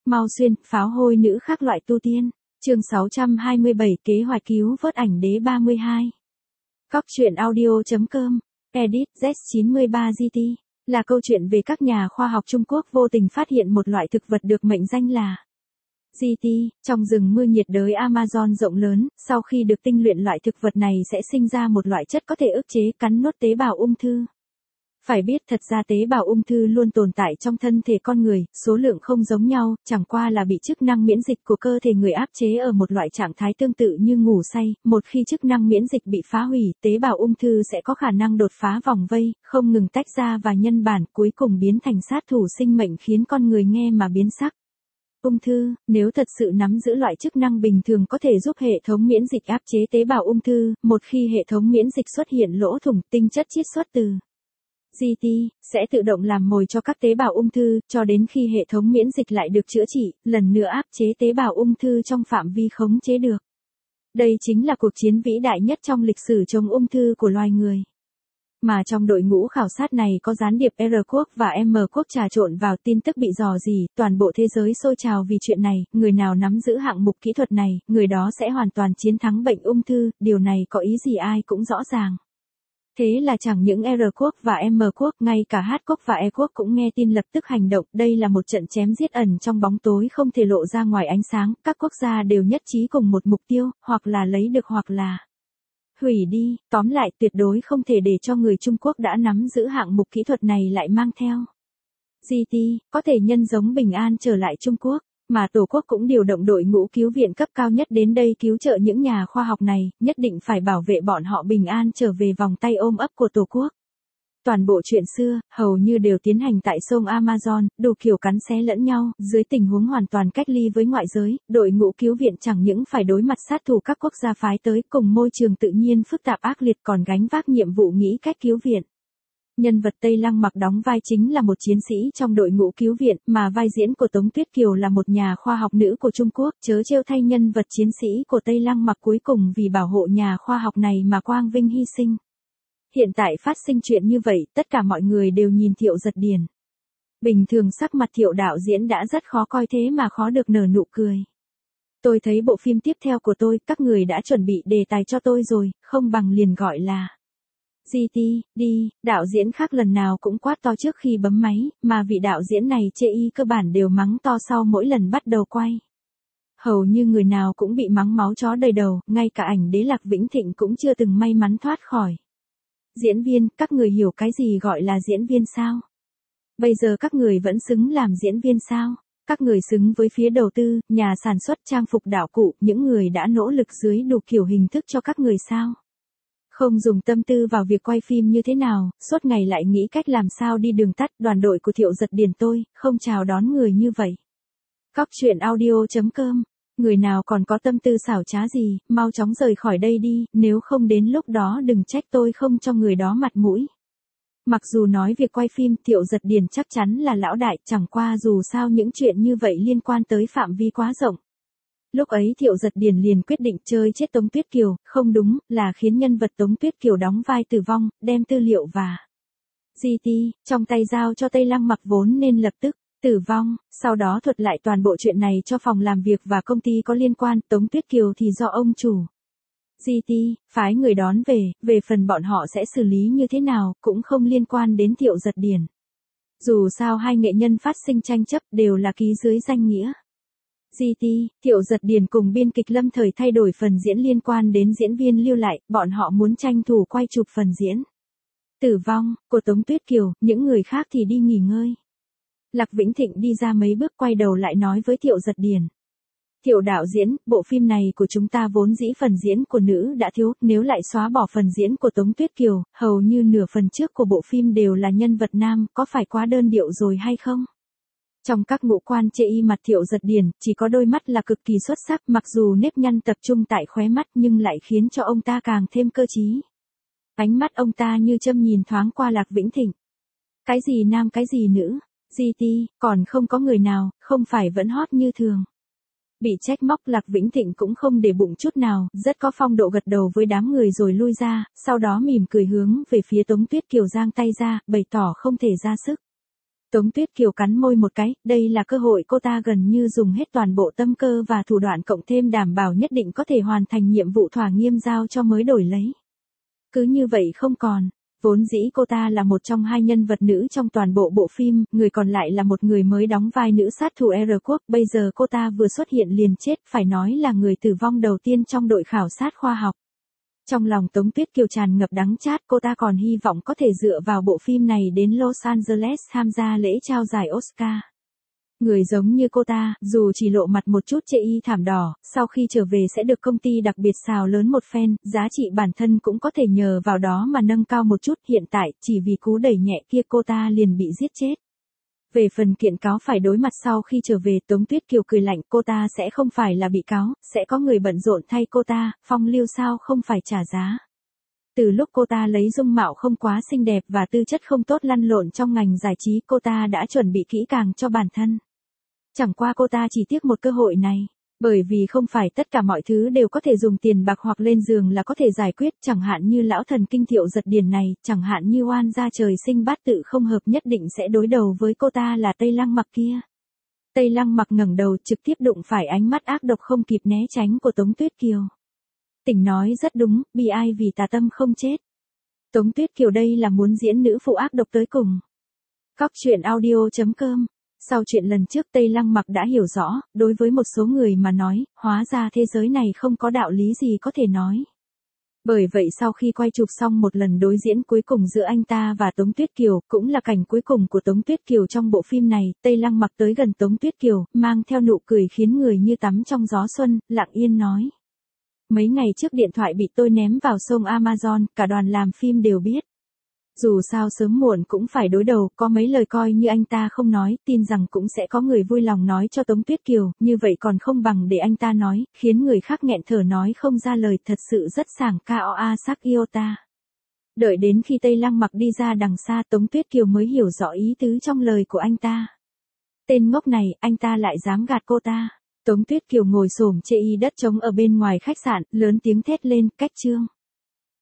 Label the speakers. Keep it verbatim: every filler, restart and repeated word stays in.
Speaker 1: Mau xuyên, pháo hôi nữ khác loại tu tiên. Chương sáu trăm hai mươi bảy kế hoạch cứu vớt ảnh đế ba mươi hai. Cóc truyện audio.com. Edit Z chín mươi ba G T. Là câu chuyện về các nhà khoa học Trung Quốc vô tình phát hiện một loại thực vật được mệnh danh là G T, trong rừng mưa nhiệt đới Amazon rộng lớn. Sau khi được tinh luyện, loại thực vật này sẽ sinh ra một loại chất có thể ức chế cắn nuốt tế bào ung thư. Phải biết thật ra tế bào ung thư luôn tồn tại trong thân thể con người, số lượng không giống nhau, chẳng qua là bị chức năng miễn dịch của cơ thể người áp chế ở một loại trạng thái tương tự như ngủ say. Một khi chức năng miễn dịch bị phá hủy, tế bào ung thư sẽ có khả năng đột phá vòng vây, không ngừng tách ra và nhân bản, cuối cùng biến thành sát thủ sinh mệnh khiến con người nghe mà biến sắc. Ung thư, nếu thật sự nắm giữ loại chức năng bình thường có thể giúp hệ thống miễn dịch áp chế tế bào ung thư, một khi hệ thống miễn dịch xuất hiện lỗ thủng, tinh chất chiết xuất từ G T sẽ tự động làm mồi cho các tế bào ung thư, cho đến khi hệ thống miễn dịch lại được chữa trị, lần nữa áp chế tế bào ung thư trong phạm vi khống chế được. Đây chính là cuộc chiến vĩ đại nhất trong lịch sử chống ung thư của loài người. Mà trong đội ngũ khảo sát này có gián điệp R quốc và M quốc trà trộn vào, tin tức bị rò rỉ, toàn bộ thế giới sôi trào vì chuyện này, người nào nắm giữ hạng mục kỹ thuật này, người đó sẽ hoàn toàn chiến thắng bệnh ung thư, điều này có ý gì ai cũng rõ ràng. Thế là chẳng những R quốc và M quốc, ngay cả H quốc và E quốc cũng nghe tin lập tức hành động. Đây là một trận chém giết ẩn trong bóng tối không thể lộ ra ngoài ánh sáng, các quốc gia đều nhất trí cùng một mục tiêu, hoặc là lấy được hoặc là hủy đi. Tóm lại, tuyệt đối không thể để cho người Trung Quốc đã nắm giữ hạng mục kỹ thuật này lại mang theo G T, có thể nhân giống bình an trở lại Trung Quốc. Mà Tổ quốc cũng điều động đội ngũ cứu viện cấp cao nhất đến đây cứu trợ những nhà khoa học này, nhất định phải bảo vệ bọn họ bình an trở về vòng tay ôm ấp của Tổ quốc. Toàn bộ chuyện xưa, hầu như đều tiến hành tại sông Amazon, đủ kiểu cắn xé lẫn nhau, dưới tình huống hoàn toàn cách ly với ngoại giới, đội ngũ cứu viện chẳng những phải đối mặt sát thủ các quốc gia phái tới cùng môi trường tự nhiên phức tạp ác liệt, còn gánh vác nhiệm vụ nghĩ cách cứu viện. Nhân vật Tây Lăng Mặc đóng vai chính là một chiến sĩ trong đội ngũ cứu viện, mà vai diễn của Tống Tuyết Kiều là một nhà khoa học nữ của Trung Quốc, chớ trêu thay nhân vật chiến sĩ của Tây Lăng Mặc cuối cùng vì bảo hộ nhà khoa học này mà quang vinh hy sinh. Hiện tại phát sinh chuyện như vậy, tất cả mọi người đều nhìn Thiệu Giật Điền. Bình thường sắc mặt Thiệu đạo diễn đã rất khó coi, thế mà khó được nở nụ cười. Tôi thấy bộ phim tiếp theo của tôi, các người đã chuẩn bị đề tài cho tôi rồi, không bằng liền gọi là G T, đi. Đạo diễn khác lần nào cũng quát to trước khi bấm máy, mà vị đạo diễn này chê y cơ bản đều mắng to sau mỗi lần bắt đầu quay. Hầu như người nào cũng bị mắng máu chó đầy đầu, ngay cả ảnh đế Lạc Vĩnh Thịnh cũng chưa từng may mắn thoát khỏi. Diễn viên, các người hiểu cái gì gọi là diễn viên sao? Bây giờ các người vẫn xứng làm diễn viên sao? Các người xứng với phía đầu tư, nhà sản xuất trang phục đạo cụ, những người đã nỗ lực dưới đủ kiểu hình thức cho các người sao? Không dùng tâm tư vào việc quay phim như thế nào, suốt ngày lại nghĩ cách làm sao đi đường tắt. Đoàn đội của Thiệu Giật Điền tôi, không chào đón người như vậy. Cóc truyện audio.com. Người nào còn có tâm tư xảo trá gì, mau chóng rời khỏi đây đi, nếu không đến lúc đó đừng trách tôi không cho người đó mặt mũi. Mặc dù nói việc quay phim, Thiệu Giật Điền chắc chắn là lão đại, chẳng qua dù sao những chuyện như vậy liên quan tới phạm vi quá rộng. Lúc ấy Thiệu Giật Điền liền quyết định chơi chết Tống Tuyết Kiều, không đúng, là khiến nhân vật Tống Tuyết Kiều đóng vai tử vong, đem tư liệu và G T trong tay giao cho Tây Lăng Mặc vốn nên lập tức tử vong, sau đó thuật lại toàn bộ chuyện này cho phòng làm việc và công ty có liên quan. Tống Tuyết Kiều thì do ông chủ G T phái người đón về, về phần bọn họ sẽ xử lý như thế nào, cũng không liên quan đến Thiệu Giật Điền. Dù sao hai nghệ nhân phát sinh tranh chấp đều là ký dưới danh nghĩa G T, Thiệu Giật Điền cùng biên kịch lâm thời thay đổi phần diễn liên quan đến diễn viên lưu lại, bọn họ muốn tranh thủ quay chụp phần diễn tử vong của Tống Tuyết Kiều, những người khác thì đi nghỉ ngơi. Lạc Vĩnh Thịnh đi ra mấy bước quay đầu lại nói với Thiệu Giật Điền. Thiệu đạo diễn, bộ phim này của chúng ta vốn dĩ phần diễn của nữ đã thiếu, nếu lại xóa bỏ phần diễn của Tống Tuyết Kiều, hầu như nửa phần trước của bộ phim đều là nhân vật nam, có phải quá đơn điệu rồi hay không? Trong các ngũ quan chê y mặt Thiệu Giật Điền, chỉ có đôi mắt là cực kỳ xuất sắc, mặc dù nếp nhăn tập trung tại khóe mắt nhưng lại khiến cho ông ta càng thêm cơ trí. Ánh mắt ông ta như châm nhìn thoáng qua Lạc Vĩnh Thịnh. Cái gì nam cái gì nữ, G T, còn không có người nào, không phải vẫn hot như thường. Bị trách móc Lạc Vĩnh Thịnh cũng không để bụng chút nào, rất có phong độ gật đầu với đám người rồi lui ra, sau đó mỉm cười hướng về phía Tống Tuyết Kiều giang tay ra, bày tỏ không thể ra sức. Tống Tuyết Kiều cắn môi một cái, đây là cơ hội cô ta gần như dùng hết toàn bộ tâm cơ và thủ đoạn cộng thêm đảm bảo nhất định có thể hoàn thành nhiệm vụ thỏa nghiêm giao cho mới đổi lấy. Cứ như vậy không còn. Vốn dĩ cô ta là một trong hai nhân vật nữ trong toàn bộ bộ phim, người còn lại là một người mới đóng vai nữ sát thủ R quốc, bây giờ cô ta vừa xuất hiện liền chết, phải nói là người tử vong đầu tiên trong đội khảo sát khoa học. Trong lòng Tống Tuyết Kiều tràn ngập đắng chát, cô ta còn hy vọng có thể dựa vào bộ phim này đến Los Angeles tham gia lễ trao giải Oscar. Người giống như cô ta, dù chỉ lộ mặt một chút chê y thảm đỏ, sau khi trở về sẽ được công ty đặc biệt xào lớn một phen, giá trị bản thân cũng có thể nhờ vào đó mà nâng cao một chút. Hiện tại, chỉ vì cú đẩy nhẹ kia cô ta liền bị giết chết. Về phần kiện cáo phải đối mặt sau khi trở về, Tống Tuyết Kiều cười lạnh, cô ta sẽ không phải là bị cáo, sẽ có người bận rộn thay cô ta, phong lưu sao không phải trả giá. Từ lúc cô ta lấy dung mạo không quá xinh đẹp và tư chất không tốt lăn lộn trong ngành giải trí, cô ta đã chuẩn bị kỹ càng cho bản thân. Chẳng qua cô ta chỉ tiếc một cơ hội này, bởi vì không phải tất cả mọi thứ đều có thể dùng tiền bạc hoặc lên giường là có thể giải quyết, chẳng hạn như lão thần kinh Thiệu Giật Điền này, chẳng hạn như oan gia trời sinh bát tự không hợp nhất định sẽ đối đầu với cô ta là Tây Lăng Mặc kia. Tây Lăng Mặc ngẩng đầu trực tiếp đụng phải ánh mắt ác độc không kịp né tránh của Tống Tuyết Kiều. Tỉnh nói rất đúng, bi ai vì tà tâm không chết. Tống Tuyết Kiều đây là muốn diễn nữ phụ ác độc tới cùng. Cóc truyện audio chấm com. Sau chuyện lần trước Tây Lăng Mặc đã hiểu rõ, đối với một số người mà nói, hóa ra thế giới này không có đạo lý gì có thể nói. Bởi vậy sau khi quay chụp xong một lần đối diễn cuối cùng giữa anh ta và Tống Tuyết Kiều, cũng là cảnh cuối cùng của Tống Tuyết Kiều trong bộ phim này, Tây Lăng Mặc tới gần Tống Tuyết Kiều, mang theo nụ cười khiến người như tắm trong gió xuân, lặng yên nói. Mấy ngày trước điện thoại bị tôi ném vào sông Amazon, cả đoàn làm phim đều biết. Dù sao sớm muộn cũng phải đối đầu, có mấy lời coi như anh ta không nói, tin rằng cũng sẽ có người vui lòng nói cho Tống Tuyết Kiều, như vậy còn không bằng để anh ta nói, khiến người khác nghẹn thở nói không ra lời, thật sự rất sảng Koa sắc Iota. Đợi đến khi Tây Lăng Mặc đi ra đằng xa, Tống Tuyết Kiều mới hiểu rõ ý tứ trong lời của anh ta. Tên ngốc này, anh ta lại dám gạt cô ta. Tống Tuyết Kiều ngồi xổm chê y đất trống ở bên ngoài khách sạn, lớn tiếng thét lên, cách trương.